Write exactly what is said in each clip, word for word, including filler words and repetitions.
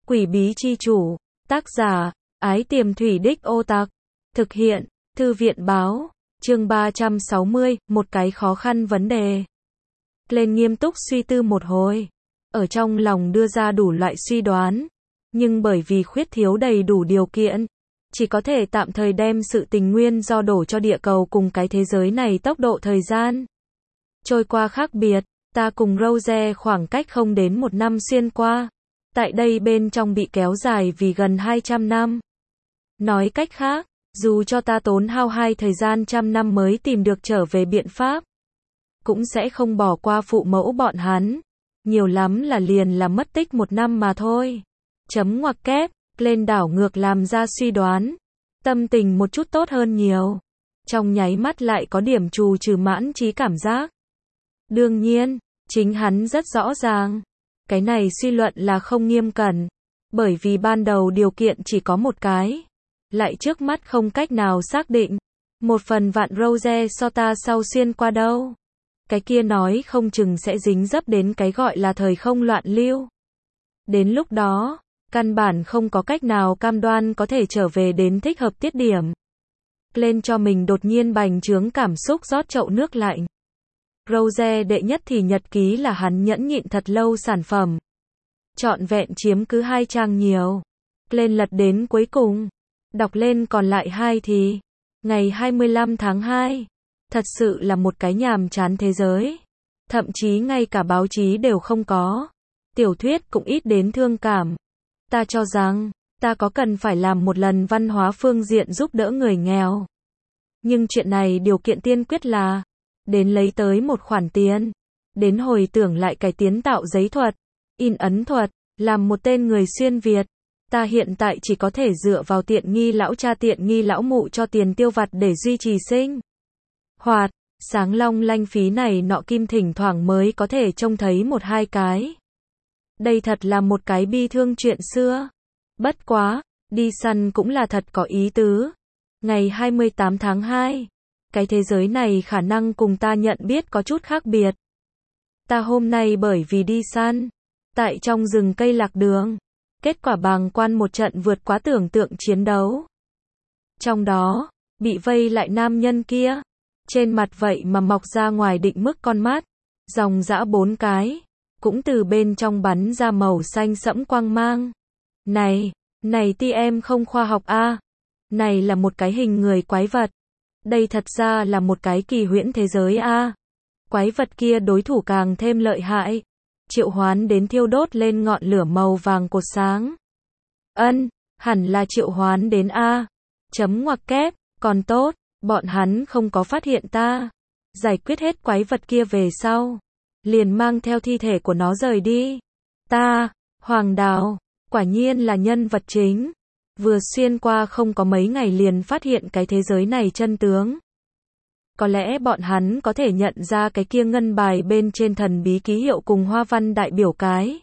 Quỷ bí chi chủ, tác giả, Ái Tiềm Thủy Đích Ô Tặc, thực hiện, Thư viện báo, chương ba trăm sáu mươi, một cái khó khăn vấn đề. Lên nghiêm túc suy tư một hồi, ở trong lòng đưa ra đủ loại suy đoán, nhưng bởi vì khuyết thiếu đầy đủ điều kiện, chỉ có thể tạm thời đem sự tình nguyên do đổ cho địa cầu cùng cái thế giới này tốc độ thời gian trôi qua khác biệt. Ta cùng Rose khoảng cách không đến một năm xuyên qua, tại đây bên trong bị kéo dài vì gần hai trăm năm. Nói cách khác, dù cho ta tốn hao hai thời gian trăm năm mới tìm được trở về biện pháp, cũng sẽ không bỏ qua phụ mẫu bọn hắn. Nhiều lắm là liền là mất tích một năm mà thôi. Chấm ngoặc kép, lên đảo ngược làm ra suy đoán. Tâm tình một chút tốt hơn nhiều. Trong nháy mắt lại có điểm trù trừ mãn trí cảm giác. Đương nhiên, chính hắn rất rõ ràng. Cái này suy luận là không nghiêm cẩn. Bởi vì ban đầu điều kiện chỉ có một cái. Lại trước mắt không cách nào xác định. Một phần vạn Rose so ta sau xuyên qua đâu. Cái kia nói không chừng sẽ dính dấp đến cái gọi là thời không loạn lưu. Đến lúc đó, căn bản không có cách nào cam đoan có thể trở về đến thích hợp tiết điểm. Lên cho mình đột nhiên bành trướng cảm xúc rót chậu nước lạnh. Rose đệ nhất thì nhật ký là hắn nhẫn nhịn thật lâu sản phẩm. Trọn vẹn chiếm cứ hai trang nhiều. Lên lật đến cuối cùng. Đọc lên còn lại hai thì. Ngày hai mươi lăm tháng hai. Thật sự là một cái nhàm chán thế giới. Thậm chí ngay cả báo chí đều không có. Tiểu thuyết cũng ít đến thương cảm. Ta cho rằng, ta có cần phải làm một lần văn hóa phương diện giúp đỡ người nghèo. Nhưng chuyện này điều kiện tiên quyết là, đến lấy tới một khoản tiền. Đến hồi tưởng lại cải tiến tạo giấy thuật, in ấn thuật, làm một tên người xuyên Việt. Ta hiện tại chỉ có thể dựa vào tiện nghi lão cha tiện nghi lão mụ cho tiền tiêu vặt để duy trì sinh hoạt, sáng long lanh phí này nọ kim thỉnh thoảng mới có thể trông thấy một hai cái. Đây thật là một cái bi thương chuyện xưa. Bất quá, đi săn cũng là thật có ý tứ. Ngày hai mươi tám tháng hai, cái thế giới này khả năng cùng ta nhận biết có chút khác biệt. Ta hôm nay bởi vì đi săn, tại trong rừng cây lạc đường, kết quả bàng quan một trận vượt quá tưởng tượng chiến đấu. Trong đó, bị vây lại nam nhân kia. Trên mặt vậy mà mọc ra ngoài định mức con mắt, dòng dã bốn cái, cũng từ bên trong bắn ra màu xanh sẫm quang mang. Này, này ti em không khoa học a. À. Này là một cái hình người quái vật. Đây thật ra là một cái kỳ huyễn thế giới a. À. Quái vật kia đối thủ càng thêm lợi hại, triệu hoán đến thiêu đốt lên ngọn lửa màu vàng cột sáng. Ân, hẳn là triệu hoán đến a. À. Chấm ngoặc kép, còn tốt. Bọn hắn không có phát hiện ta. Giải quyết hết quái vật kia về sau, liền mang theo thi thể của nó rời đi. Ta, Hoàng Đào, quả nhiên là nhân vật chính. Vừa xuyên qua không có mấy ngày liền phát hiện cái thế giới này chân tướng. Có lẽ bọn hắn có thể nhận ra cái kia ngân bài bên trên thần bí ký hiệu cùng hoa văn đại biểu cái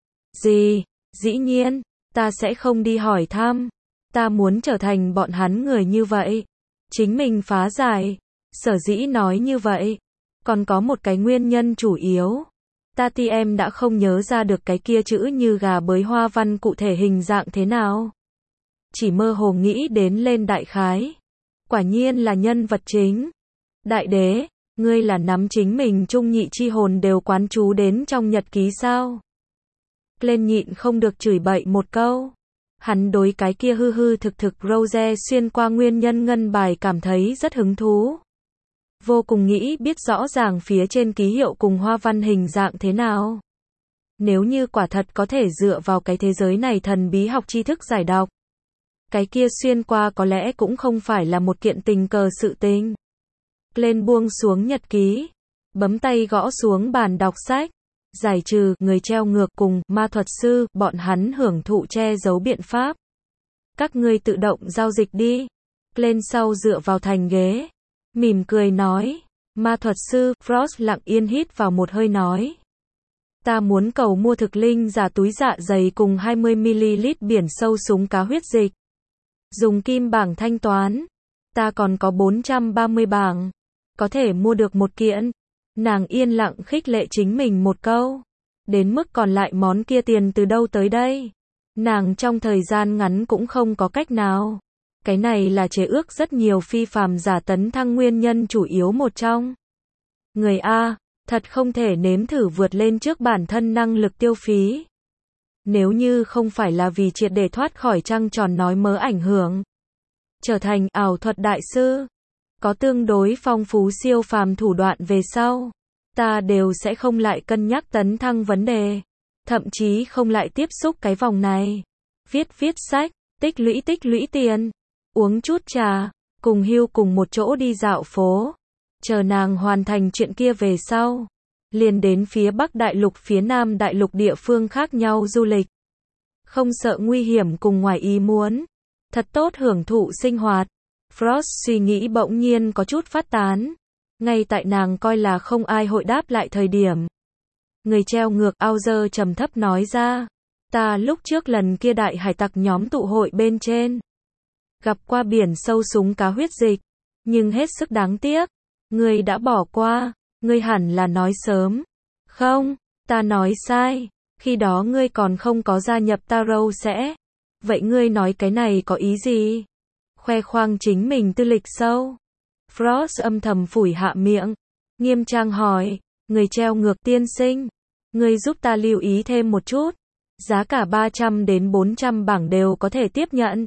gì. Dĩ nhiên, ta sẽ không đi hỏi thăm. Ta muốn trở thành bọn hắn người như vậy. Chính mình phá giải. Sở dĩ nói như vậy, còn có một cái nguyên nhân chủ yếu. Ta ti em đã không nhớ ra được cái kia chữ như gà bới hoa văn cụ thể hình dạng thế nào. Chỉ mơ hồ nghĩ đến lên đại khái. Quả nhiên là nhân vật chính. Đại đế, ngươi là nắm chính mình trung nhị chi hồn đều quán chú đến trong nhật ký sao? Lên nhịn không được chửi bậy một câu. Hắn đối cái kia hư hư thực thực Rose xuyên qua nguyên nhân ngân bài cảm thấy rất hứng thú. Vô cùng nghĩ biết rõ ràng phía trên ký hiệu cùng hoa văn hình dạng thế nào. Nếu như quả thật có thể dựa vào cái thế giới này thần bí học tri thức giải đọc. Cái kia xuyên qua có lẽ cũng không phải là một kiện tình cờ sự tình. Lên buông xuống nhật ký. Bấm tay gõ xuống bàn đọc sách. Giải trừ người treo ngược cùng ma thuật sư, bọn hắn hưởng thụ che giấu biện pháp. Các ngươi tự động giao dịch đi. Lên sau dựa vào thành ghế. Mỉm cười nói. Ma thuật sư, Frost lặng yên hít vào một hơi nói. Ta muốn cầu mua thực linh giả túi dạ dày cùng hai mươi mi li lít biển sâu súng cá huyết dịch. Dùng kim bảng thanh toán. Ta còn có bốn trăm ba mươi bảng. Có thể mua được một kiện. Nàng yên lặng khích lệ chính mình một câu. Đến mức còn lại món kia tiền từ đâu tới đây? Nàng trong thời gian ngắn cũng không có cách nào. Cái này là chế ước rất nhiều phi phàm giả tấn thăng nguyên nhân chủ yếu một trong. Người A, thật không thể nếm thử vượt lên trước bản thân năng lực tiêu phí. Nếu như không phải là vì triệt để thoát khỏi trăng tròn nói mớ ảnh hưởng, trở thành ảo thuật đại sư, có tương đối phong phú siêu phàm thủ đoạn về sau, ta đều sẽ không lại cân nhắc tấn thăng vấn đề, thậm chí không lại tiếp xúc cái vòng này. Viết viết sách, tích lũy tích lũy tiền, uống chút trà, cùng Hưu cùng một chỗ đi dạo phố. Chờ nàng hoàn thành chuyện kia về sau, liền đến phía Bắc Đại Lục phía Nam Đại Lục địa phương khác nhau du lịch. Không sợ nguy hiểm cùng ngoài ý muốn. Thật tốt hưởng thụ sinh hoạt. Frost suy nghĩ bỗng nhiên có chút phát tán. Ngay tại nàng coi là không ai hội đáp lại thời điểm. Người treo ngược Auger trầm thấp nói ra. Ta lúc trước lần kia đại hải tặc nhóm tụ hội bên trên. Gặp qua biển sâu súng cá huyết dịch. Nhưng hết sức đáng tiếc. Ngươi đã bỏ qua. Ngươi hẳn là nói sớm. Không, ta nói sai. Khi đó ngươi còn không có gia nhập Taro sẽ. Vậy ngươi nói cái này có ý gì? Khoe khoang chính mình tư lịch sâu. Frost âm thầm phủi hạ miệng. Nghiêm trang hỏi. Người treo ngược tiên sinh. Ngươi giúp ta lưu ý thêm một chút. Giá cả ba trăm đến bốn trăm bảng đều có thể tiếp nhận.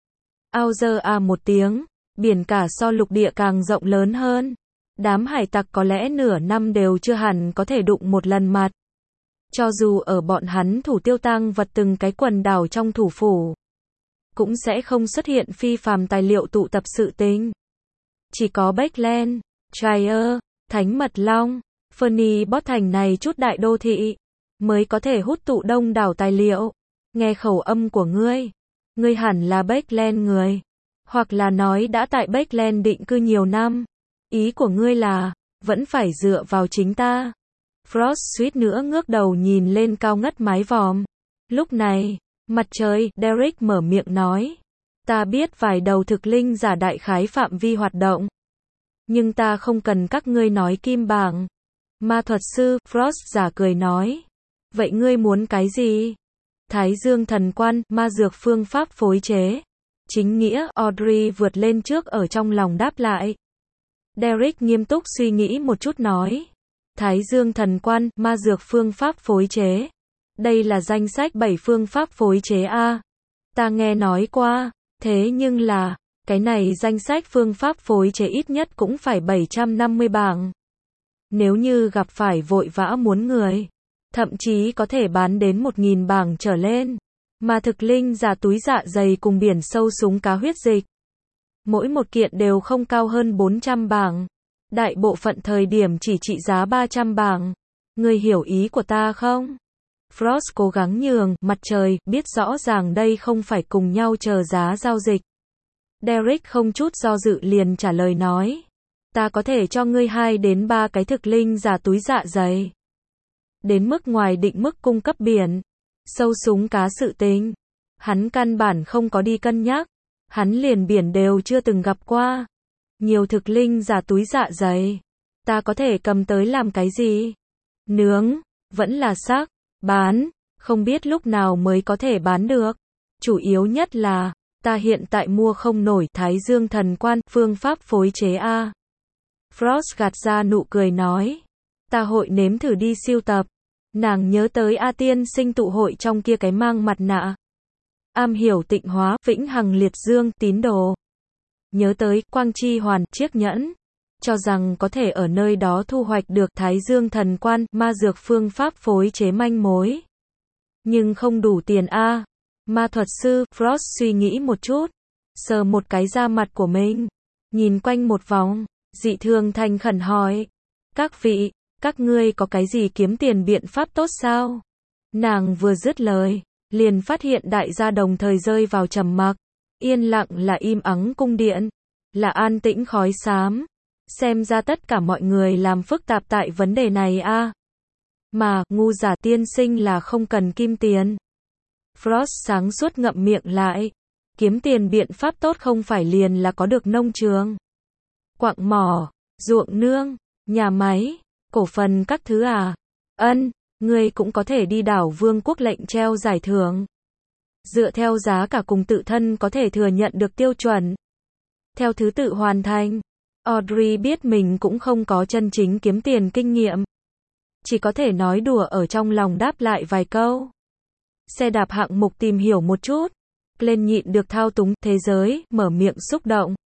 Auger à một tiếng. Biển cả so lục địa càng rộng lớn hơn. Đám hải tặc có lẽ nửa năm đều chưa hẳn có thể đụng một lần mặt. Cho dù ở bọn hắn thủ tiêu tang vật từng cái quần đảo trong thủ phủ, cũng sẽ không xuất hiện phi phàm tài liệu tụ tập sự tình. Chỉ có Backland, Trier, Thánh Mật Long, Fernie Bot thành này chút đại đô thị, mới có thể hút tụ đông đảo tài liệu. Nghe khẩu âm của ngươi, ngươi hẳn là Backland người, hoặc là nói đã tại Backland định cư nhiều năm. Ý của ngươi là, vẫn phải dựa vào chính ta. Frost suýt nữa ngước đầu nhìn lên cao ngất mái vòm. Lúc này, mặt trời, Derek mở miệng nói. Ta biết vài đầu thực linh giả đại khái phạm vi hoạt động. Nhưng ta không cần các ngươi nói kim bảng. Ma thuật sư, Frost giả cười nói. Vậy ngươi muốn cái gì? Thái Dương thần quan, ma dược phương pháp phối chế. Chính nghĩa, Audrey vượt lên trước ở trong lòng đáp lại. Derek nghiêm túc suy nghĩ một chút nói. Thái Dương thần quan, ma dược phương pháp phối chế. Đây là danh sách bảy phương pháp phối chế A. Ta nghe nói qua, thế nhưng là, cái này danh sách phương pháp phối chế ít nhất cũng phải bảy trăm năm mươi bảng. Nếu như gặp phải vội vã muốn người, thậm chí có thể bán đến một nghìn bảng trở lên. Mà thực linh giả túi dạ dày cùng biển sâu súng cá huyết dịch. Mỗi một kiện đều không cao hơn bốn trăm bảng. Đại bộ phận thời điểm chỉ trị giá ba trăm bảng. Ngươi hiểu ý của ta không? Frost cố gắng nhường, mặt trời, biết rõ ràng đây không phải cùng nhau chờ giá giao dịch. Derek không chút do dự liền trả lời nói. Ta có thể cho ngươi hai đến ba cái thực linh giả túi dạ dày. Đến mức ngoài định mức cung cấp biển. Sâu súng cá sự tình. Hắn căn bản không có đi cân nhắc. Hắn liền biển đều chưa từng gặp qua. Nhiều thực linh giả túi dạ dày. Ta có thể cầm tới làm cái gì? Nướng, vẫn là xác, bán, không biết lúc nào mới có thể bán được. Chủ yếu nhất là, ta hiện tại mua không nổi Thái Dương thần quan, phương pháp phối chế A. Frost gạt ra nụ cười nói. Ta hội nếm thử đi siêu tập. Nàng nhớ tới A tiên sinh tụ hội trong kia cái mang mặt nạ. Am hiểu tịnh hóa, vĩnh hằng liệt dương, tín đồ. Nhớ tới, quang chi hoàn, chiếc nhẫn. Cho rằng có thể ở nơi đó thu hoạch được Thái Dương thần quan, ma dược phương pháp phối chế manh mối. Nhưng không đủ tiền A. Ma thuật sư, Frost suy nghĩ một chút. Sờ một cái da mặt của mình. Nhìn quanh một vòng, dị thường thành khẩn hỏi. Các vị, các ngươi có cái gì kiếm tiền biện pháp tốt sao? Nàng vừa dứt lời, liền phát hiện đại gia đồng thời rơi vào trầm mặc. Yên lặng là im ắng cung điện, là an tĩnh khói xám. Xem ra tất cả mọi người làm phức tạp tại vấn đề này a. Mà, ngu giả tiên sinh là không cần kim tiền. Frost sáng suốt ngậm miệng lại. Kiếm tiền biện pháp tốt không phải liền là có được nông trường, quặng mỏ, ruộng nương, nhà máy, cổ phần các thứ à? Ân, ngươi cũng có thể đi đảo Vương quốc lệnh treo giải thưởng. dựa theo giá cả cùng tự thân có thể thừa nhận được tiêu chuẩn. Theo thứ tự hoàn thành. Audrey biết mình cũng không có chân chính kiếm tiền kinh nghiệm. Chỉ có thể nói đùa ở trong lòng đáp lại vài câu. Xe đạp hạng mục tìm hiểu một chút. Glenn nhịn được thao túng thế giới, mở miệng xúc động.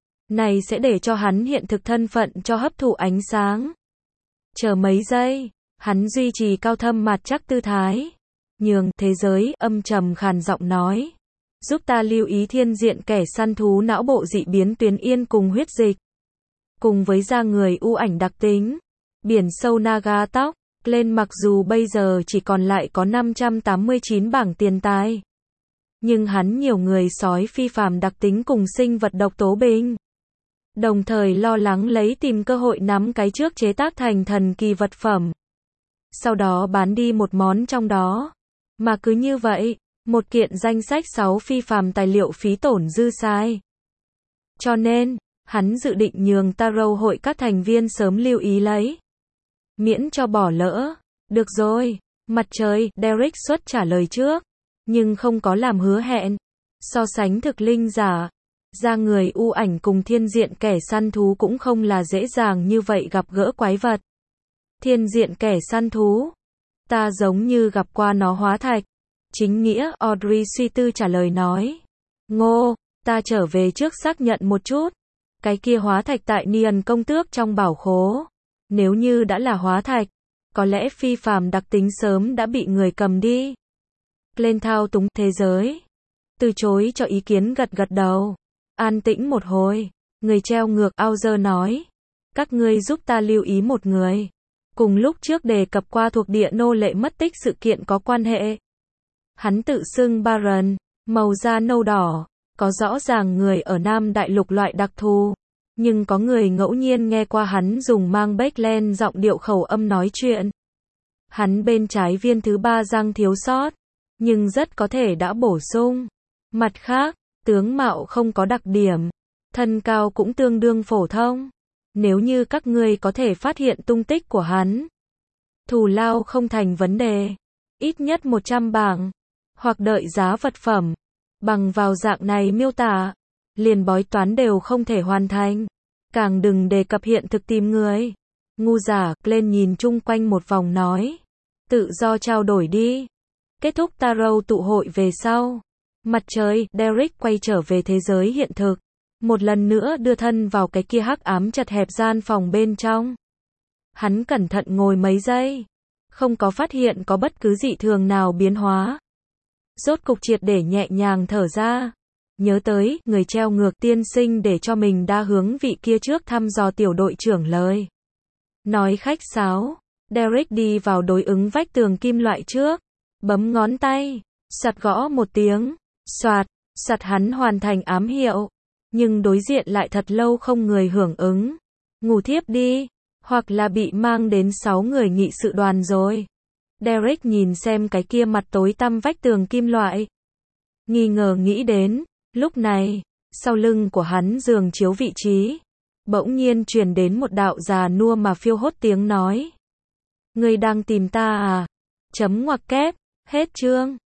Này sẽ để cho hắn hiện thực thân phận cho hấp thụ ánh sáng. Chờ mấy giây, hắn duy trì cao thâm mặt chắc tư thái. Nhường, thế giới, âm trầm khàn giọng nói. Giúp ta lưu ý thiên diện kẻ săn thú não bộ dị biến tuyến yên cùng huyết dịch. Cùng với da người u ảnh đặc tính. Biển sâu naga tóc. Glenn mặc dù bây giờ chỉ còn lại có năm trăm tám mươi chín bảng tiền tài. Nhưng hắn nhiều người sói phi phàm đặc tính cùng sinh vật độc tố bình. Đồng thời lo lắng lấy tìm cơ hội nắm cái trước chế tác thành thần kỳ vật phẩm. Sau đó bán đi một món trong đó. Mà cứ như vậy, một kiện danh sách sáu phi phàm tài liệu phí tổn dư sai. Cho nên, hắn dự định nhường Tarot hội các thành viên sớm lưu ý lấy. Miễn cho bỏ lỡ. Được rồi, mặt trời, Derek xuất trả lời trước. Nhưng không có làm hứa hẹn. So sánh thực linh giả. Da người u ảnh cùng thiên diện kẻ săn thú cũng không là dễ dàng như vậy gặp gỡ quái vật. Thiên diện kẻ săn thú. Ta giống như gặp qua nó hóa thạch. Chính nghĩa, Audrey suy tư trả lời nói. Ngô, ta trở về trước xác nhận một chút. Cái kia hóa thạch tại Nian công tước trong bảo khố. Nếu như đã là hóa thạch, có lẽ phi phàm đặc tính sớm đã bị người cầm đi. Lên thao túng thế giới. Từ chối cho ý kiến gật gật đầu. An tĩnh một hồi. Người treo ngược Auger nói. Các ngươi giúp ta lưu ý một người. Cùng lúc trước đề cập qua thuộc địa nô lệ mất tích sự kiện có quan hệ. Hắn tự xưng Baron, màu da nâu đỏ. Có rõ ràng người ở Nam Đại Lục loại đặc thù. Nhưng có người ngẫu nhiên nghe qua hắn dùng mang Beckland giọng điệu khẩu âm nói chuyện. Hắn bên trái viên thứ ba răng thiếu sót. Nhưng rất có thể đã bổ sung. Mặt khác, tướng mạo không có đặc điểm. Thân cao cũng tương đương phổ thông. Nếu như các ngươi có thể phát hiện tung tích của hắn. Thù lao không thành vấn đề. Ít nhất một trăm bảng. Hoặc đợi giá vật phẩm. Bằng vào dạng này miêu tả. Liền bói toán đều không thể hoàn thành. Càng đừng đề cập hiện thực tìm người. Ngu giả, Glenn nhìn chung quanh một vòng nói. Tự do trao đổi đi. Kết thúc Tarot tụ hội về sau. Mặt trời, Derek quay trở về thế giới hiện thực. Một lần nữa đưa thân vào cái kia hắc ám chật hẹp gian phòng bên trong. Hắn cẩn thận ngồi mấy giây. Không có phát hiện có bất cứ dị thường nào biến hóa. Rốt cục triệt để nhẹ nhàng thở ra. Nhớ tới, người treo ngược tiên sinh để cho mình đa hướng vị kia trước thăm dò tiểu đội trưởng lời. Nói khách sáo. Derek đi vào đối ứng vách tường kim loại trước. Bấm ngón tay. Sạt gõ một tiếng. Soạt. Sạt hắn hoàn thành ám hiệu. Nhưng đối diện lại thật lâu không người hưởng ứng. Ngủ thiếp đi. Hoặc là bị mang đến sáu người nghị sự đoàn rồi. Derek nhìn xem cái kia mặt tối tăm vách tường kim loại. Nghi ngờ nghĩ đến. Lúc này, sau lưng của hắn giường chiếu vị trí. Bỗng nhiên truyền đến một đạo già nua mà phiêu hốt tiếng nói. Ngươi đang tìm ta à? Chấm ngoặc kép. Hết chương.